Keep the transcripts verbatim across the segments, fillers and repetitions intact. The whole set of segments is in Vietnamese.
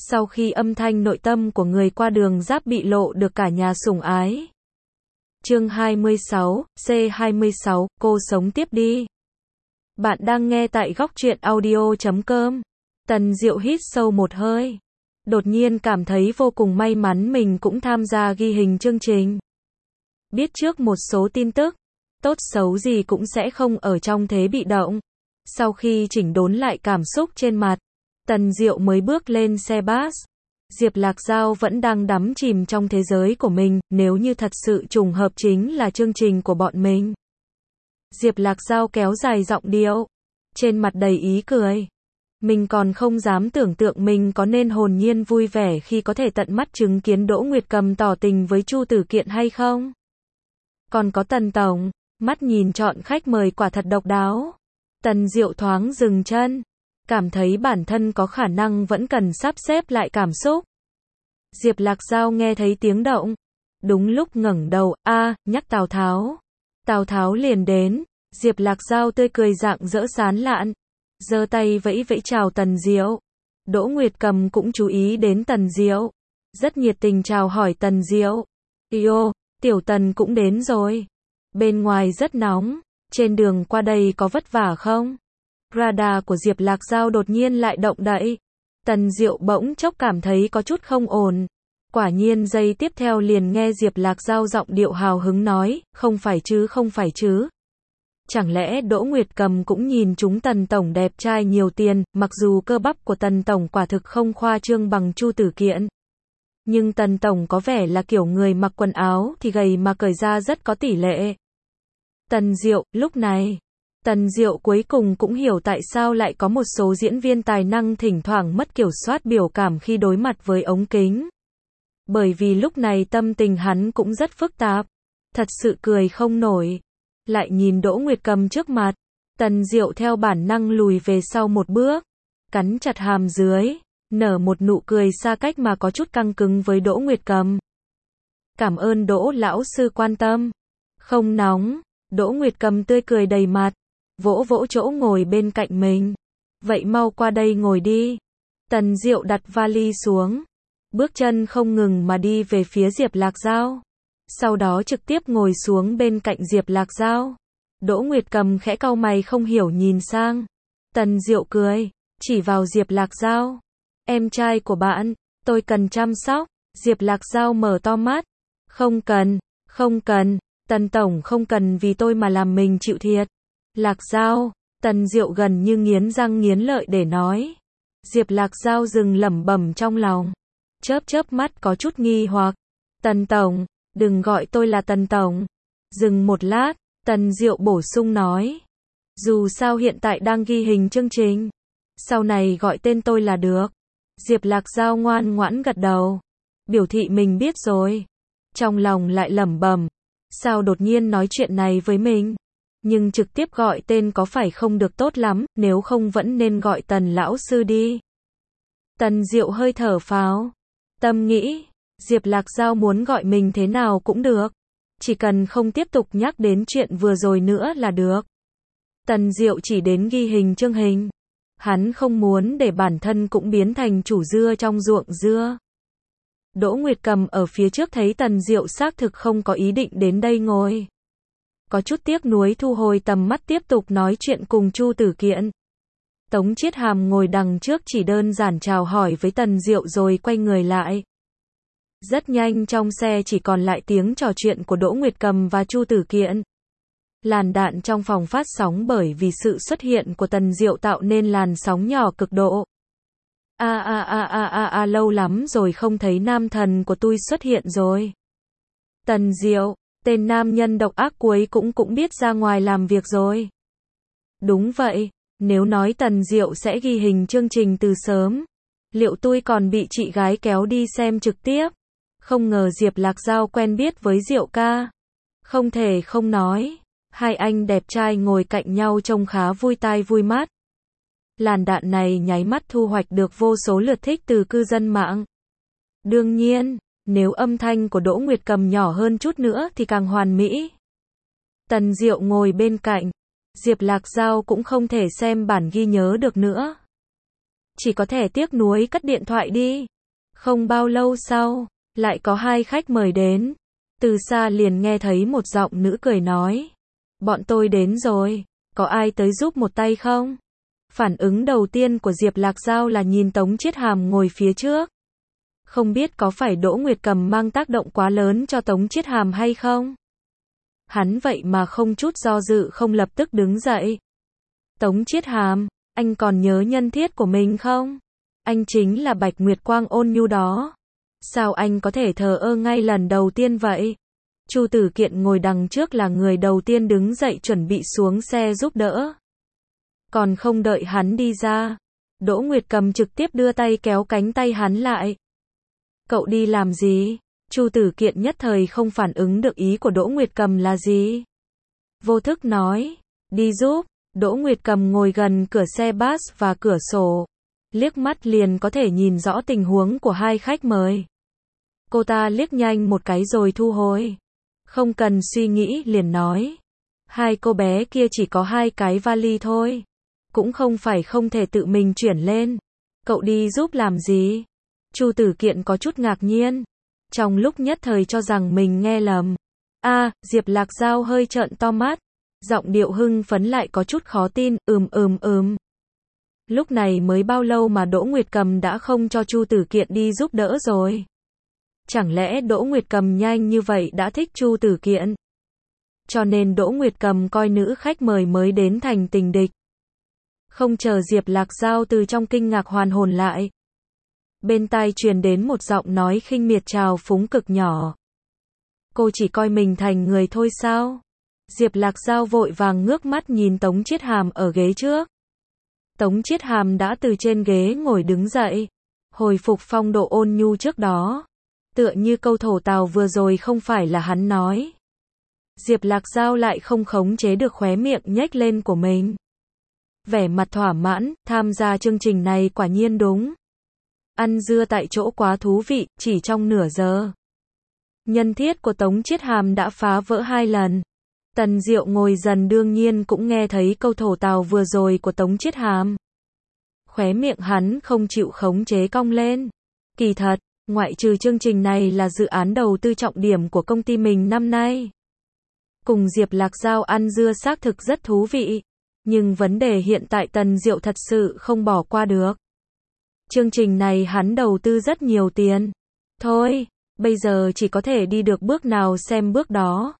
Sau khi âm thanh nội tâm của người qua đường giáp bị lộ được cả nhà sủng ái. Chương hai mươi sáu, C hai mươi sáu, cô sống tiếp đi. Bạn đang nghe tại góc truyện audio chấm com. Tần Diệu hít sâu một hơi. Đột nhiên cảm thấy vô cùng may mắn mình cũng tham gia ghi hình chương trình. Biết trước một số tin tức, tốt xấu gì cũng sẽ không ở trong thế bị động. Sau khi chỉnh đốn lại cảm xúc trên mặt, Tần Diệu mới bước lên xe bus. Diệp Lạc Giao vẫn đang đắm chìm trong thế giới của mình, nếu như thật sự trùng hợp chính là chương trình của bọn mình. Diệp Lạc Giao kéo dài giọng điệu, trên mặt đầy ý cười. Mình còn không dám tưởng tượng mình có nên hồn nhiên vui vẻ khi có thể tận mắt chứng kiến Đỗ Nguyệt Cầm tỏ tình với Chu Tử Kiện hay không. Còn có Tần Tổng, mắt nhìn chọn khách mời quả thật độc đáo. Tần Diệu thoáng dừng chân, cảm thấy bản thân có khả năng vẫn cần sắp xếp lại cảm xúc. Diệp Lạc Giao nghe thấy tiếng động, đúng lúc ngẩng đầu, a, nhắc Tào Tháo. Tào Tháo liền đến, Diệp Lạc Giao tươi cười rạng rỡ sán lạn, giơ tay vẫy vẫy chào Tần Diệu. Đỗ Nguyệt Cầm cũng chú ý đến Tần Diệu, rất nhiệt tình chào hỏi Tần Diệu. Yêu, tiểu Tần cũng đến rồi. Bên ngoài rất nóng, trên đường qua đây có vất vả không? Radar của Diệp Lạc Giao đột nhiên lại động đậy. Tần Diệu bỗng chốc cảm thấy có chút không ổn. Quả nhiên giây tiếp theo liền nghe Diệp Lạc Giao giọng điệu hào hứng nói, không phải chứ không phải chứ. Chẳng lẽ Đỗ Nguyệt Cầm cũng nhìn chúng Tần Tổng đẹp trai nhiều tiền, mặc dù cơ bắp của Tần Tổng quả thực không khoa trương bằng Chu Tử Kiện. Nhưng Tần Tổng có vẻ là kiểu người mặc quần áo thì gầy mà cởi ra rất có tỷ lệ. Tần Diệu, lúc này, Tần Diệu cuối cùng cũng hiểu tại sao lại có một số diễn viên tài năng thỉnh thoảng mất kiểm soát biểu cảm khi đối mặt với ống kính. Bởi vì lúc này tâm tình hắn cũng rất phức tạp, thật sự cười không nổi. Lại nhìn Đỗ Nguyệt Cầm trước mặt, Tần Diệu theo bản năng lùi về sau một bước, cắn chặt hàm dưới, nở một nụ cười xa cách mà có chút căng cứng với Đỗ Nguyệt Cầm. Cảm ơn Đỗ lão sư quan tâm. Không nóng, Đỗ Nguyệt Cầm tươi cười đầy mặt, vỗ vỗ chỗ ngồi bên cạnh mình. Vậy mau qua đây ngồi đi. Tần Diệu đặt vali xuống, bước chân không ngừng mà đi về phía Diệp Lạc Giao. Sau đó trực tiếp ngồi xuống bên cạnh Diệp Lạc Giao. Đỗ Nguyệt Cầm khẽ cau mày không hiểu nhìn sang. Tần Diệu cười, chỉ vào Diệp Lạc Giao. Em trai của bạn, tôi cần chăm sóc. Diệp Lạc Giao mở to mắt. Không cần, không cần, Tần Tổng không cần vì tôi mà làm mình chịu thiệt. Lạc Giao, Tần Diệu gần như nghiến răng nghiến lợi để nói. Diệp Lạc Giao dừng lẩm bẩm trong lòng, chớp chớp mắt có chút nghi hoặc. Tần Tổng, đừng gọi tôi là Tần Tổng. Dừng một lát, Tần Diệu bổ sung nói. Dù sao hiện tại đang ghi hình chương trình, sau này gọi tên tôi là được. Diệp Lạc Giao ngoan ngoãn gật đầu, biểu thị mình biết rồi. Trong lòng lại lẩm bẩm, sao đột nhiên nói chuyện này với mình? Nhưng trực tiếp gọi tên có phải không được tốt lắm, nếu không vẫn nên gọi Tần lão sư đi. Tần Diệu hơi thở phào, tâm nghĩ, Diệp Lạc Giao muốn gọi mình thế nào cũng được, chỉ cần không tiếp tục nhắc đến chuyện vừa rồi nữa là được. Tần Diệu chỉ đến ghi hình chương hình, hắn không muốn để bản thân cũng biến thành chủ dưa trong ruộng dưa. Đỗ Nguyệt Cầm ở phía trước thấy Tần Diệu xác thực không có ý định đến đây ngồi, có chút tiếc nuối thu hồi tầm mắt tiếp tục nói chuyện cùng Chu Tử Kiện. Tống Chiết Hàm ngồi đằng trước chỉ đơn giản chào hỏi với Tần Diệu rồi quay người lại. Rất nhanh trong xe chỉ còn lại tiếng trò chuyện của Đỗ Nguyệt Cầm và Chu Tử Kiện. Làn đạn trong phòng phát sóng bởi vì sự xuất hiện của Tần Diệu tạo nên làn sóng nhỏ cực độ. A a a a a a lâu lắm rồi không thấy nam thần của tôi xuất hiện rồi. Tần Diệu, tên nam nhân độc ác cuối cũng cũng biết ra ngoài làm việc rồi. Đúng vậy, nếu nói Tần Diệu sẽ ghi hình chương trình từ sớm, liệu tôi còn bị chị gái kéo đi xem trực tiếp? Không ngờ Diệp Lạc Giao quen biết với Diệu ca. Không thể không nói, hai anh đẹp trai ngồi cạnh nhau trông khá vui tai vui mắt. Làn đạn này nháy mắt thu hoạch được vô số lượt thích từ cư dân mạng. Đương nhiên, nếu âm thanh của Đỗ Nguyệt Cầm nhỏ hơn chút nữa thì càng hoàn mỹ. Tần Diệu ngồi bên cạnh, Diệp Lạc Giao cũng không thể xem bản ghi nhớ được nữa. chỉ có thể tiếc nuối cất điện thoại đi. Không bao lâu sau, lại có hai khách mời đến. Từ xa liền nghe thấy một giọng nữ cười nói. Bọn tôi đến rồi, có ai tới giúp một tay không? Phản ứng đầu tiên của Diệp Lạc Giao là nhìn Tống Chiết Hàm ngồi phía trước. Không biết có phải Đỗ Nguyệt Cầm mang tác động quá lớn cho Tống Chiết Hàm hay không? Hắn vậy mà không chút do dự không lập tức đứng dậy. Tống Chiết Hàm, anh còn nhớ nhân thiết của mình không? Anh chính là Bạch Nguyệt Quang ôn nhu đó. Sao anh có thể thờ ơ ngay lần đầu tiên vậy? Chu Tử Kiện ngồi đằng trước là người đầu tiên đứng dậy chuẩn bị xuống xe giúp đỡ. Còn không đợi hắn đi ra, Đỗ Nguyệt Cầm trực tiếp đưa tay kéo cánh tay hắn lại. Cậu đi làm gì? Chu Tử Kiện nhất thời không phản ứng được ý của Đỗ Nguyệt Cầm là gì. Vô thức nói, đi giúp. Đỗ Nguyệt Cầm ngồi gần cửa xe bus và cửa sổ. Liếc mắt liền có thể nhìn rõ tình huống của hai khách mời. Cô ta liếc nhanh một cái rồi thu hồi. Không cần suy nghĩ liền nói. Hai cô bé kia chỉ có hai cái vali thôi. Cũng không phải không thể tự mình chuyển lên. Cậu đi giúp làm gì? Chu Tử Kiện có chút ngạc nhiên. Trong lúc nhất thời cho rằng mình nghe lầm. A, à, Diệp Lạc Giao hơi trợn to mắt. Giọng điệu hưng phấn lại có chút khó tin, ừm ừm ừm. Lúc này mới bao lâu mà Đỗ Nguyệt Cầm đã không cho Chu Tử Kiện đi giúp đỡ rồi? Chẳng lẽ Đỗ Nguyệt Cầm nhanh như vậy đã thích Chu Tử Kiện? Cho nên Đỗ Nguyệt Cầm coi nữ khách mời mới đến thành tình địch. Không chờ Diệp Lạc Giao từ trong kinh ngạc hoàn hồn lại. Bên tai truyền đến một giọng nói khinh miệt trào phúng cực nhỏ. Cô chỉ coi mình thành người thôi sao? Diệp Lạc Giao vội vàng ngước mắt nhìn Tống Chiết Hàm ở ghế trước. Tống Chiết Hàm đã từ trên ghế ngồi đứng dậy. Hồi phục phong độ ôn nhu trước đó. Tựa như câu thổ tào vừa rồi không phải là hắn nói. Diệp Lạc Giao lại không khống chế được khóe miệng nhếch lên của mình. Vẻ mặt thỏa mãn, tham gia chương trình này quả nhiên đúng. Ăn dưa tại chỗ quá thú vị, chỉ trong nửa giờ. Nhân thiết của Tống Chiết Hàm đã phá vỡ hai lần. Tần Diệu ngồi dần đương nhiên cũng nghe thấy câu thổ tào vừa rồi của Tống Chiết Hàm. Khóe miệng hắn không chịu khống chế cong lên. Kỳ thật, ngoại trừ chương trình này là dự án đầu tư trọng điểm của công ty mình năm nay. Cùng Diệp Lạc Giao ăn dưa xác thực rất thú vị. Nhưng vấn đề hiện tại Tần Diệu thật sự không bỏ qua được. Chương trình này hắn đầu tư rất nhiều tiền. Thôi, bây giờ chỉ có thể đi được bước nào xem bước đó.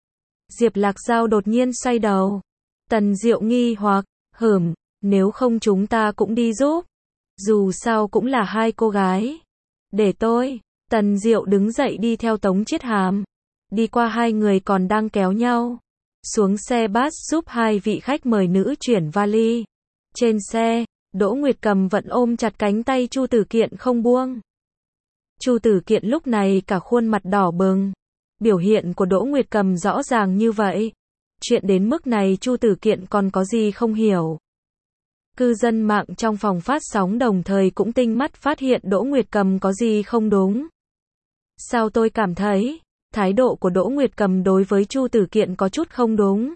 Diệp Lạc Giao đột nhiên xoay đầu. Tần Diệu nghi hoặc, hửm, nếu không chúng ta cũng đi giúp. Dù sao cũng là hai cô gái. Để tôi. Tần Diệu đứng dậy đi theo Tống Chiết Hàm. Đi qua hai người còn đang kéo nhau. Xuống xe bus giúp hai vị khách mời nữ chuyển vali. Trên xe, Đỗ Nguyệt Cầm vẫn ôm chặt cánh tay Chu Tử Kiện không buông. Chu Tử Kiện lúc này cả khuôn mặt đỏ bừng. Biểu hiện của Đỗ Nguyệt Cầm rõ ràng như vậy. Chuyện đến mức này Chu Tử Kiện còn có gì không hiểu. Cư dân mạng trong phòng phát sóng đồng thời cũng tinh mắt phát hiện Đỗ Nguyệt Cầm có gì không đúng. Sao tôi cảm thấy, thái độ của Đỗ Nguyệt Cầm đối với Chu Tử Kiện có chút không đúng.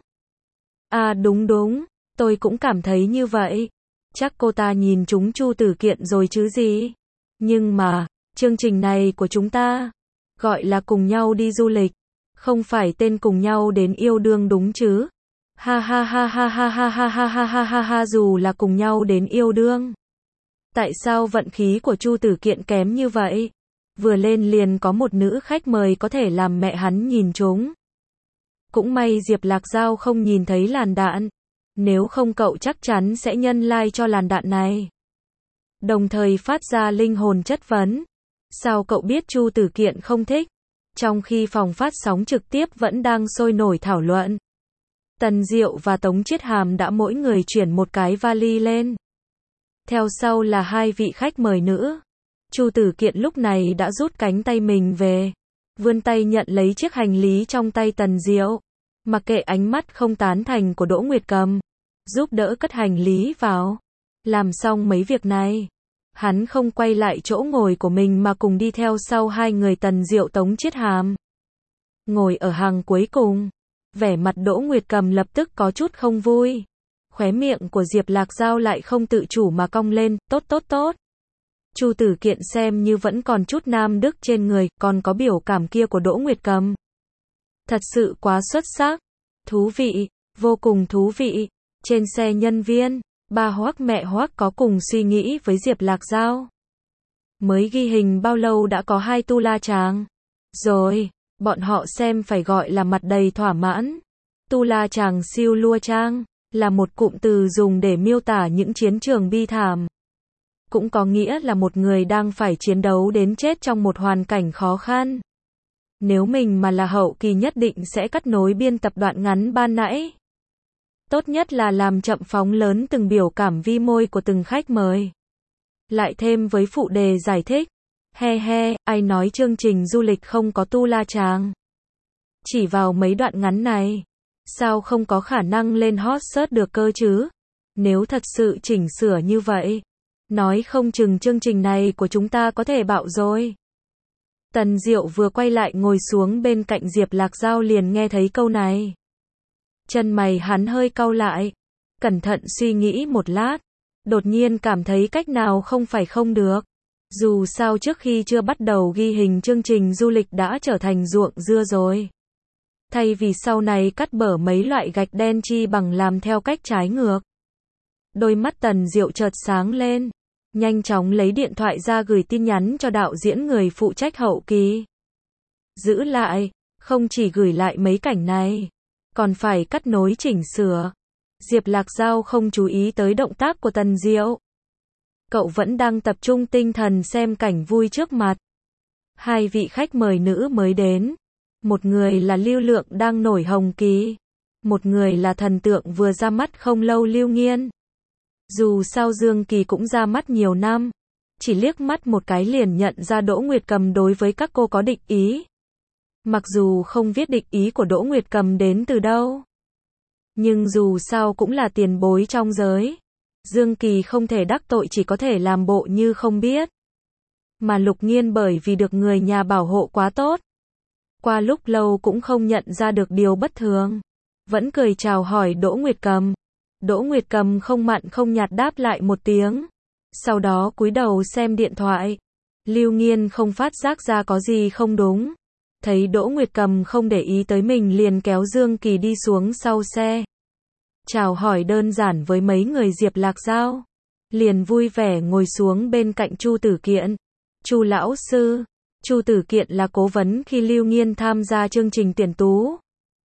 À đúng đúng, tôi cũng cảm thấy như vậy. Chắc cô ta nhìn chúng Chu Tử Kiện rồi chứ gì. Nhưng mà, chương trình này của chúng ta, gọi là cùng nhau đi du lịch, không phải tên cùng nhau đến yêu đương đúng chứ. Ha ha ha ha ha ha ha ha ha ha ha ha dù là cùng nhau đến yêu đương. Tại sao vận khí của Chu Tử Kiện kém như vậy? Vừa lên liền có một nữ khách mời có thể làm mẹ hắn nhìn trúng. Cũng may Diệp Lạc Giao không nhìn thấy làn đạn. Nếu không cậu chắc chắn sẽ nhân like cho làn đạn này. Đồng thời phát ra linh hồn chất vấn. Sao cậu biết Chu Tử Kiện không thích? Trong khi phòng phát sóng trực tiếp vẫn đang sôi nổi thảo luận. Tần Diệu và Tống Chiết Hàm đã mỗi người chuyển một cái vali lên. Theo sau là hai vị khách mời nữ. Chu Tử Kiện lúc này đã rút cánh tay mình về. Vươn tay nhận lấy chiếc hành lý trong tay Tần Diệu. Mặc kệ ánh mắt không tán thành của Đỗ Nguyệt Cầm. Giúp đỡ cất hành lý vào. Làm xong mấy việc này. Hắn không quay lại chỗ ngồi của mình mà cùng đi theo sau hai người Tần Diệu Tống Chiết Hàm. Ngồi ở hàng cuối cùng. Vẻ mặt Đỗ Nguyệt Cầm lập tức có chút không vui. Khóe miệng của Diệp Lạc Giao lại không tự chủ mà cong lên, tốt tốt tốt. Chu Tử Kiện xem như vẫn còn chút nam đức trên người, còn có biểu cảm kia của Đỗ Nguyệt Cầm. Thật sự quá xuất sắc. Thú vị, vô cùng thú vị. Trên xe nhân viên, ba Hoắc mẹ Hoắc có cùng suy nghĩ với Diệp Lạc Giao. Mới ghi hình bao lâu đã có hai tu la chàng. Rồi, bọn họ xem phải gọi là mặt đầy thỏa mãn. Tu la chàng siêu lua trang, là một cụm từ dùng để miêu tả những chiến trường bi thảm. Cũng có nghĩa là một người đang phải chiến đấu đến chết trong một hoàn cảnh khó khăn. Nếu mình mà là hậu kỳ nhất định sẽ cắt nối biên tập đoạn ngắn ban nãy. Tốt nhất là làm chậm phóng lớn từng biểu cảm vi môi của từng khách mời. Lại thêm với phụ đề giải thích. He he, ai nói chương trình du lịch không có tu la chàng. Chỉ vào mấy đoạn ngắn này. Sao không có khả năng lên hot search được cơ chứ? Nếu thật sự chỉnh sửa như vậy. Nói không chừng chương trình này của chúng ta có thể bạo rồi. Tần Diệu vừa quay lại ngồi xuống bên cạnh Diệp Lạc Giao liền nghe thấy câu này. Chân mày hắn hơi cau lại. Cẩn thận suy nghĩ một lát. Đột nhiên cảm thấy cách nào không phải không được. Dù sao trước khi chưa bắt đầu ghi hình chương trình du lịch đã trở thành ruộng dưa rồi. Thay vì sau này cắt bở mấy loại gạch đen chi bằng làm theo cách trái ngược. Đôi mắt Tần Diệu chợt sáng lên. Nhanh chóng lấy điện thoại ra gửi tin nhắn cho đạo diễn người phụ trách hậu kỳ. Giữ lại, không chỉ gửi lại mấy cảnh này, còn phải cắt nối chỉnh sửa. Diệp Lạc Giao không chú ý tới động tác của Tần Diệu. Cậu vẫn đang tập trung tinh thần xem cảnh vui trước mặt. Hai vị khách mời nữ mới đến. Một người là Lưu Lượng đang nổi hồng kỳ. Một người là thần tượng vừa ra mắt không lâu Lưu Nghiên. Dù sao Dương Kỳ cũng ra mắt nhiều năm. Chỉ liếc mắt một cái liền nhận ra Đỗ Nguyệt Cầm đối với các cô có địch ý. Mặc dù không viết địch ý của Đỗ Nguyệt Cầm đến từ đâu. Nhưng dù sao cũng là tiền bối trong giới. Dương Kỳ không thể đắc tội, chỉ có thể làm bộ như không biết. Mà Lục Nghiên bởi vì được người nhà bảo hộ quá tốt. Qua lúc lâu cũng không nhận ra được điều bất thường. Vẫn cười chào hỏi Đỗ Nguyệt Cầm. Đỗ Nguyệt Cầm không mặn không nhạt đáp lại một tiếng. Sau đó cúi đầu xem điện thoại. Lưu Nghiên không phát giác ra có gì không đúng. Thấy Đỗ Nguyệt Cầm không để ý tới mình liền kéo Dương Kỳ đi xuống sau xe. Chào hỏi đơn giản với mấy người Diệp Lạc Giao. Liền vui vẻ ngồi xuống bên cạnh Chu Tử Kiện. Chu lão sư. Chu Tử Kiện là cố vấn khi Lưu Nghiên tham gia chương trình tuyển tú.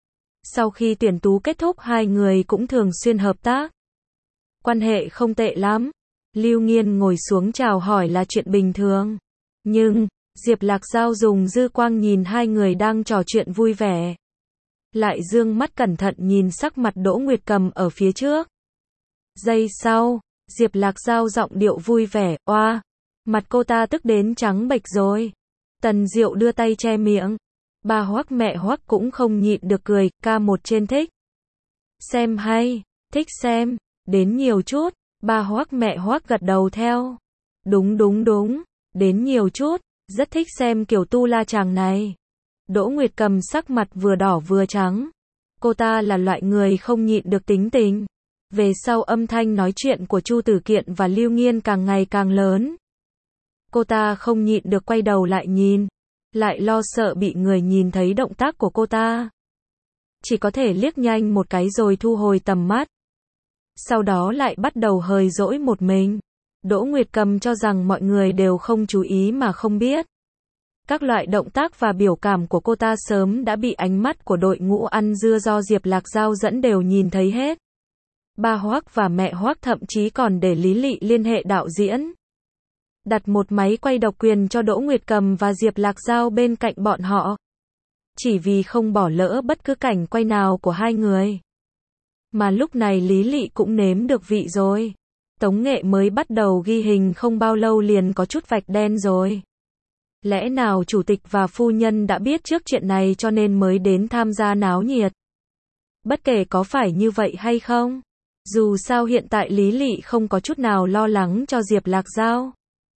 Sau khi tuyển tú kết thúc hai người cũng thường xuyên hợp tác. Quan hệ không tệ lắm. Lưu Nghiên ngồi xuống chào hỏi là chuyện bình thường. Nhưng, Diệp Lạc Giao dùng dư quang nhìn hai người đang trò chuyện vui vẻ. Lại dương mắt cẩn thận nhìn sắc mặt Đỗ Nguyệt Cầm ở phía trước. Giây sau, Diệp Lạc Giao giọng điệu vui vẻ, oa, mặt cô ta tức đến trắng bệch rồi. Tần Diệu đưa tay che miệng. Ba Hoắc mẹ Hoắc cũng không nhịn được cười, ca một trên thích. Xem hay, thích xem, đến nhiều chút, ba Hoắc mẹ Hoắc gật đầu theo. Đúng đúng đúng, đến nhiều chút, rất thích xem kiểu tu la chàng này. Đỗ Nguyệt Cầm sắc mặt vừa đỏ vừa trắng. Cô ta là loại người không nhịn được tính tình. Về sau âm thanh nói chuyện của Chu Tử Kiện và Lưu Nghiên càng ngày càng lớn. Cô ta không nhịn được quay đầu lại nhìn. Lại lo sợ bị người nhìn thấy động tác của cô ta. Chỉ có thể liếc nhanh một cái rồi thu hồi tầm mắt. Sau đó lại bắt đầu hờn dỗi một mình. Đỗ Nguyệt Cầm cho rằng mọi người đều không chú ý mà không biết. Các loại động tác và biểu cảm của cô ta sớm đã bị ánh mắt của đội ngũ ăn dưa do Diệp Lạc Giao dẫn đều nhìn thấy hết. Ba Hoắc và mẹ Hoắc thậm chí còn để Lý Lị liên hệ đạo diễn. Đặt một máy quay độc quyền cho Đỗ Nguyệt Cầm và Diệp Lạc Giao bên cạnh bọn họ. Chỉ vì không bỏ lỡ bất cứ cảnh quay nào của hai người. Mà lúc này Lý Lị cũng nếm được vị rồi. Tống Nghệ mới bắt đầu ghi hình không bao lâu liền có chút vạch đen rồi. Lẽ nào chủ tịch và phu nhân đã biết trước chuyện này cho nên mới đến tham gia náo nhiệt? Bất kể có phải như vậy hay không, dù sao hiện tại Lý Lị không có chút nào lo lắng cho Diệp Lạc Giao.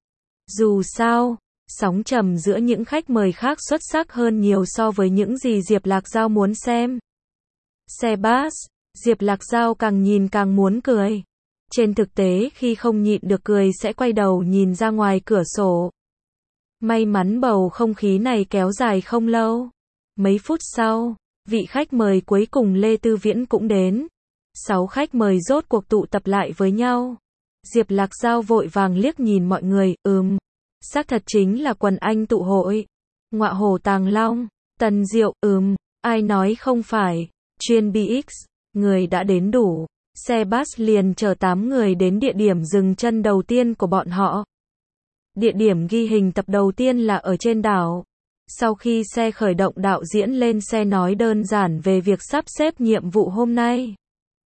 Dù sao, sóng trầm giữa những khách mời khác xuất sắc hơn nhiều so với những gì Diệp Lạc Giao muốn xem. Xe bus, Diệp Lạc Giao càng nhìn càng muốn cười. Trên thực tế khi không nhịn được cười sẽ quay đầu nhìn ra ngoài cửa sổ. May mắn bầu không khí này kéo dài không lâu. Mấy phút sau, vị khách mời cuối cùng Lê Tư Viễn cũng đến. Sáu khách mời rốt cuộc tụ tập lại với nhau. Diệp Lạc Giao vội vàng liếc nhìn mọi người, ừm, xác thật chính là quần anh tụ hội. Ngọa hổ tàng long, Tần Diệu, ừm, ai nói không phải. Chuyên bê ích, người đã đến đủ. Xe bus liền chở tám người đến địa điểm dừng chân đầu tiên của bọn họ. Địa điểm ghi hình tập đầu tiên là ở trên đảo. Sau khi xe khởi động, đạo diễn lên xe nói đơn giản về việc sắp xếp nhiệm vụ hôm nay.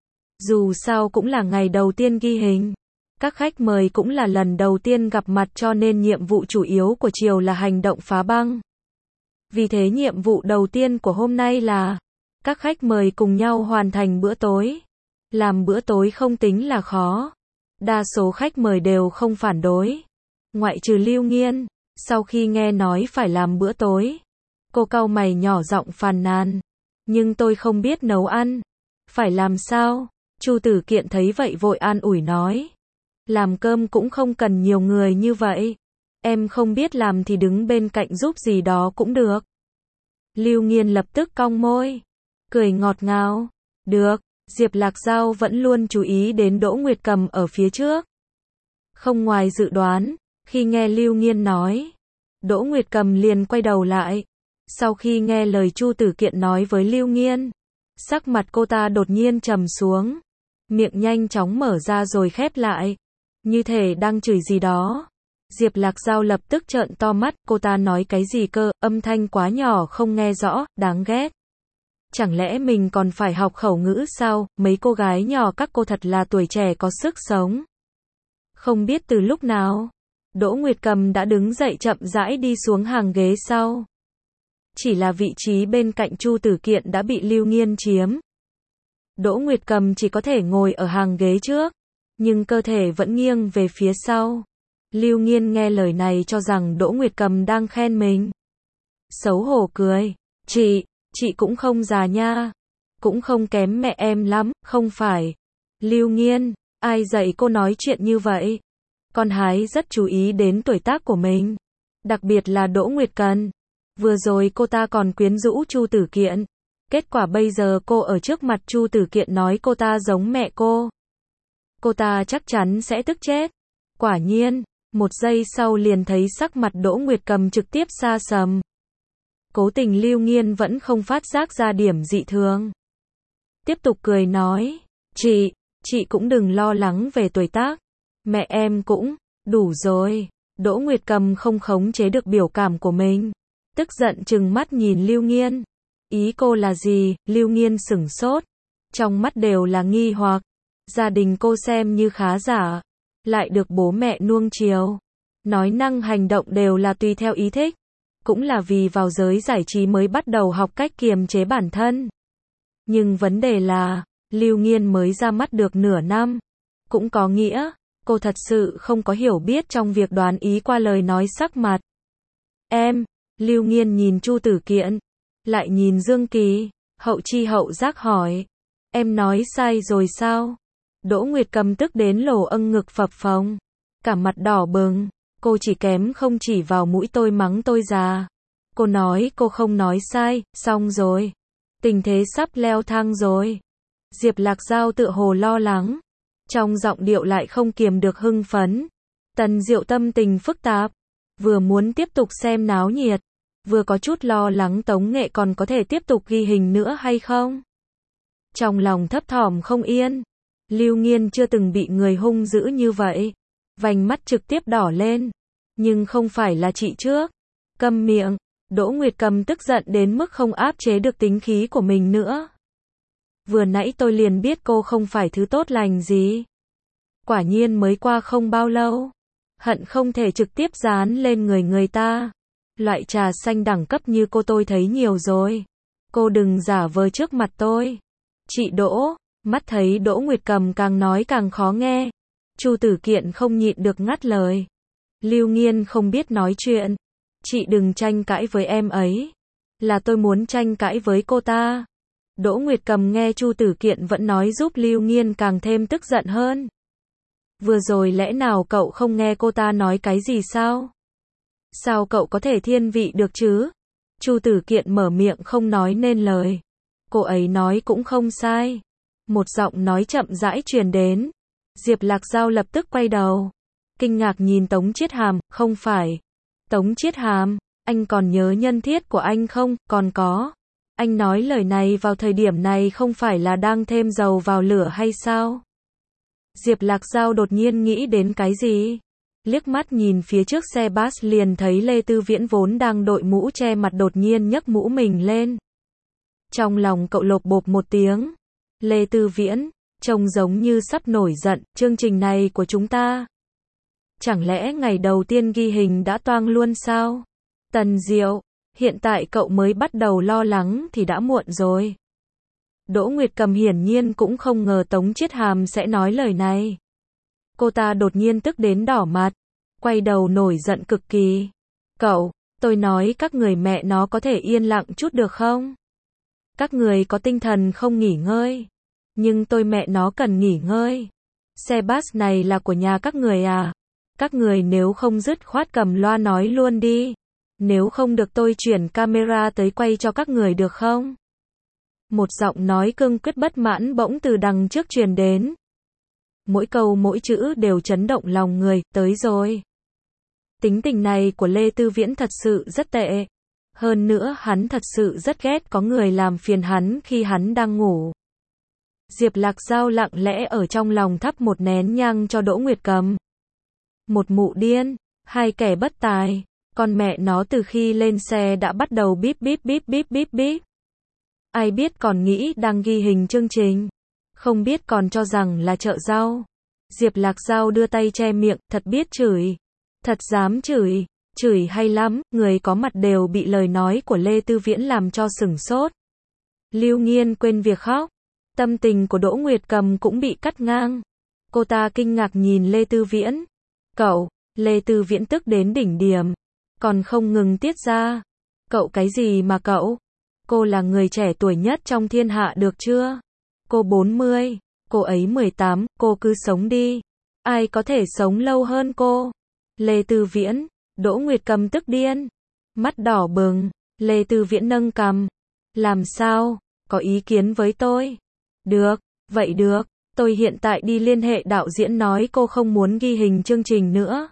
Dù sao cũng là ngày đầu tiên ghi hình. Các khách mời cũng là lần đầu tiên gặp mặt cho nên nhiệm vụ chủ yếu của chiều là hành động phá băng. Vì thế nhiệm vụ đầu tiên của hôm nay là các khách mời cùng nhau hoàn thành bữa tối. Làm bữa tối không tính là khó. Đa số khách mời đều không phản đối. Ngoại trừ Lưu Nghiên, sau khi nghe nói phải làm bữa tối, cô cau mày nhỏ giọng phàn nàn. Nhưng tôi không biết nấu ăn. Phải làm sao? Chu Tử Kiện thấy vậy vội an ủi nói. Làm cơm cũng không cần nhiều người như vậy. Em không biết làm thì đứng bên cạnh giúp gì đó cũng được. Lưu Nghiên lập tức cong môi, cười ngọt ngào. Được. Diệp Lạc Giao vẫn luôn chú ý đến Đỗ Nguyệt Cầm ở phía trước. Không ngoài dự đoán, khi nghe Lưu Nghiên nói, Đỗ Nguyệt Cầm liền quay đầu lại. Sau khi nghe lời Chu Tử Kiện nói với Lưu Nghiên, sắc mặt cô ta đột nhiên trầm xuống, miệng nhanh chóng mở ra rồi khép lại, như thể đang chửi gì đó. Diệp Lạc Giao lập tức trợn to mắt, cô ta nói cái gì cơ, âm thanh quá nhỏ không nghe rõ, đáng ghét. Chẳng lẽ mình còn phải học khẩu ngữ sao? Mấy cô gái nhỏ các cô thật là tuổi trẻ có sức sống. Không biết từ lúc nào, Đỗ Nguyệt Cầm đã đứng dậy chậm rãi đi xuống hàng ghế sau. Chỉ là vị trí bên cạnh Chu Tử Kiện đã bị Lưu Nghiên chiếm. Đỗ Nguyệt Cầm chỉ có thể ngồi ở hàng ghế trước, nhưng cơ thể vẫn nghiêng về phía sau. Lưu Nghiên nghe lời này cho rằng Đỗ Nguyệt Cầm đang khen mình. Xấu hổ cười, chị, chị cũng không già nha, cũng không kém mẹ em lắm, không phải. Lưu Nghiên, ai dạy cô nói chuyện như vậy? Con Hái rất chú ý đến tuổi tác của mình, đặc biệt là Đỗ Nguyệt Cần. Vừa rồi cô ta còn quyến rũ Chu Tử Kiện, kết quả bây giờ cô ở trước mặt Chu Tử Kiện nói cô ta giống mẹ cô. Cô ta chắc chắn sẽ tức chết. Quả nhiên, một giây sau liền thấy sắc mặt Đỗ Nguyệt Cầm trực tiếp xa sầm. Cố tình Lưu Nghiên vẫn không phát giác ra điểm dị thường. Tiếp tục cười nói, chị, chị cũng đừng lo lắng về tuổi tác. Mẹ em cũng, đủ rồi. Đỗ Nguyệt Cầm không khống chế được biểu cảm của mình. Tức giận trừng mắt nhìn Lưu Nghiên. Ý cô là gì? Lưu Nghiên sửng sốt. Trong mắt đều là nghi hoặc. Gia đình cô xem như khá giả. Lại được bố mẹ nuông chiều. Nói năng hành động đều là tùy theo ý thích. Cũng là vì vào giới giải trí mới bắt đầu học cách kiềm chế bản thân. Nhưng vấn đề là, Lưu Nghiên mới ra mắt được nửa năm. Cũng có nghĩa, cô thật sự không có hiểu biết trong việc đoán ý qua lời nói sắc mặt. Em, Lưu Nghiên nhìn Chu Tử Kiện, lại nhìn Dương Kỳ, hậu chi hậu giác hỏi. Em nói sai rồi sao? Đỗ Nguyệt Cầm tức đến lồ âng ngực phập phồng, cả mặt đỏ bừng. Cô chỉ kém không chỉ vào mũi tôi mắng tôi già. Cô nói cô không nói sai, xong rồi. Tình thế sắp leo thang rồi. Diệp Lạc Giao tựa hồ lo lắng. Trong giọng điệu lại không kiềm được hưng phấn. Tần Diệu tâm tình phức tạp. Vừa muốn tiếp tục xem náo nhiệt. Vừa có chút lo lắng Tống Nghệ còn có thể tiếp tục ghi hình nữa hay không. Trong lòng thấp thỏm không yên. Lưu Nghiên chưa từng bị người hung dữ như vậy. Vành mắt trực tiếp đỏ lên. Nhưng không phải là chị trước. Câm miệng. Đỗ Nguyệt Cầm tức giận đến mức không áp chế được tính khí của mình nữa. Vừa nãy tôi liền biết cô không phải thứ tốt lành gì. Quả nhiên mới qua không bao lâu. Hận không thể trực tiếp dán lên người người ta. Loại trà xanh đẳng cấp như cô tôi thấy nhiều rồi. Cô đừng giả vờ trước mặt tôi. Chị Đỗ, mắt thấy Đỗ Nguyệt Cầm càng nói càng khó nghe. Chu Tử Kiện không nhịn được ngắt lời. Lưu Nghiên không biết nói chuyện. Chị đừng tranh cãi với em ấy. Là tôi muốn tranh cãi với cô ta. Đỗ Nguyệt Cầm nghe Chu Tử Kiện vẫn nói giúp Lưu Nghiên càng thêm tức giận hơn. Vừa rồi lẽ nào cậu không nghe cô ta nói cái gì sao? Sao cậu có thể thiên vị được chứ? Chu Tử Kiện mở miệng không nói nên lời. Cô ấy nói cũng không sai. Một giọng nói chậm rãi truyền đến. Diệp Lạc Giao lập tức quay đầu. Kinh ngạc nhìn Tống Chiết Hàm, không phải. Tống Chiết Hàm, anh còn nhớ nhân thiết của anh không? Còn có. Anh nói lời này vào thời điểm này không phải là đang thêm dầu vào lửa hay sao? Diệp Lạc Giao đột nhiên nghĩ đến cái gì? Liếc mắt nhìn phía trước xe bus liền thấy Lê Tư Viễn vốn đang đội mũ che mặt đột nhiên nhấc mũ mình lên. Trong lòng cậu lộp bộp một tiếng. Lê Tư Viễn, trông giống như sắp nổi giận, chương trình này của chúng ta. Chẳng lẽ ngày đầu tiên ghi hình đã toang luôn sao? Tần Diệu, hiện tại cậu mới bắt đầu lo lắng thì đã muộn rồi. Đỗ Nguyệt Cầm hiển nhiên cũng không ngờ Tống Chiết Hàm sẽ nói lời này. Cô ta đột nhiên tức đến đỏ mặt, quay đầu nổi giận cực kỳ. Cậu, tôi nói các người mẹ nó có thể yên lặng chút được không? Các người có tinh thần không nghỉ ngơi. Nhưng tôi mẹ nó cần nghỉ ngơi. Xe bus này là của nhà các người à? Các người nếu không dứt khoát cầm loa nói luôn đi. Nếu không được tôi chuyển camera tới quay cho các người được không? Một giọng nói cương quyết bất mãn bỗng từ đằng trước truyền đến. Mỗi câu mỗi chữ đều chấn động lòng người, tới rồi. Tính tình này của Lê Tư Viễn thật sự rất tệ. Hơn nữa hắn thật sự rất ghét có người làm phiền hắn khi hắn đang ngủ. Diệp Lạc Giao lặng lẽ ở trong lòng thắp một nén nhang cho Đỗ Nguyệt Cầm. Một mụ điên, hai kẻ bất tài, con mẹ nó từ khi lên xe đã bắt đầu bíp bíp bíp bíp bíp bíp. Ai biết còn nghĩ đang ghi hình chương trình, không biết còn cho rằng là chợ rau. Diệp Lạc Giao đưa tay che miệng, thật biết chửi, thật dám chửi, chửi hay lắm, người có mặt đều bị lời nói của Lê Tư Viễn làm cho sửng sốt. Lưu Nghiên quên việc khóc, tâm tình của Đỗ Nguyệt Cầm cũng bị cắt ngang. Cô ta kinh ngạc nhìn Lê Tư Viễn. Cậu, Lê Tư Viễn tức đến đỉnh điểm, còn không ngừng tiết ra. Cậu cái gì mà cậu? Cô là người trẻ tuổi nhất trong thiên hạ được chưa? Cô bốn mươi, cô ấy mười tám, cô cứ sống đi. Ai có thể sống lâu hơn cô? Lê Tư Viễn, Đỗ Nguyệt Cầm tức điên, mắt đỏ bừng. Lê Tư Viễn nâng cằm. Làm sao? Có ý kiến với tôi? Được, vậy được. Tôi hiện tại đi liên hệ đạo diễn nói cô không muốn ghi hình chương trình nữa.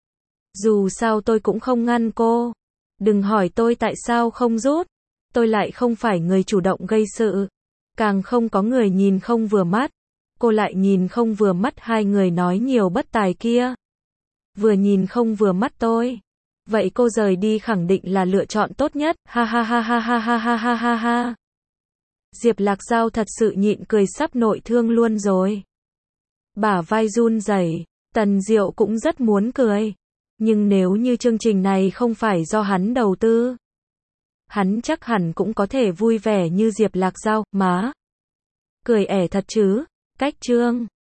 Dù sao tôi cũng không ngăn cô. Đừng hỏi tôi tại sao không rút. Tôi lại không phải người chủ động gây sự. Càng không có người nhìn không vừa mắt. Cô lại nhìn không vừa mắt hai người nói nhiều bất tài kia. Vừa nhìn không vừa mắt tôi. Vậy cô rời đi khẳng định là lựa chọn tốt nhất. Ha ha ha ha ha ha ha ha ha ha. Diệp Lạc Giao thật sự nhịn cười sắp nội thương luôn rồi. Bả vai run rẩy, Tần Diệu cũng rất muốn cười. Nhưng nếu như chương trình này không phải do hắn đầu tư, hắn chắc hẳn cũng có thể vui vẻ như Diệp Lạc Giao, má. Cười ẻ thật chứ, cách chương.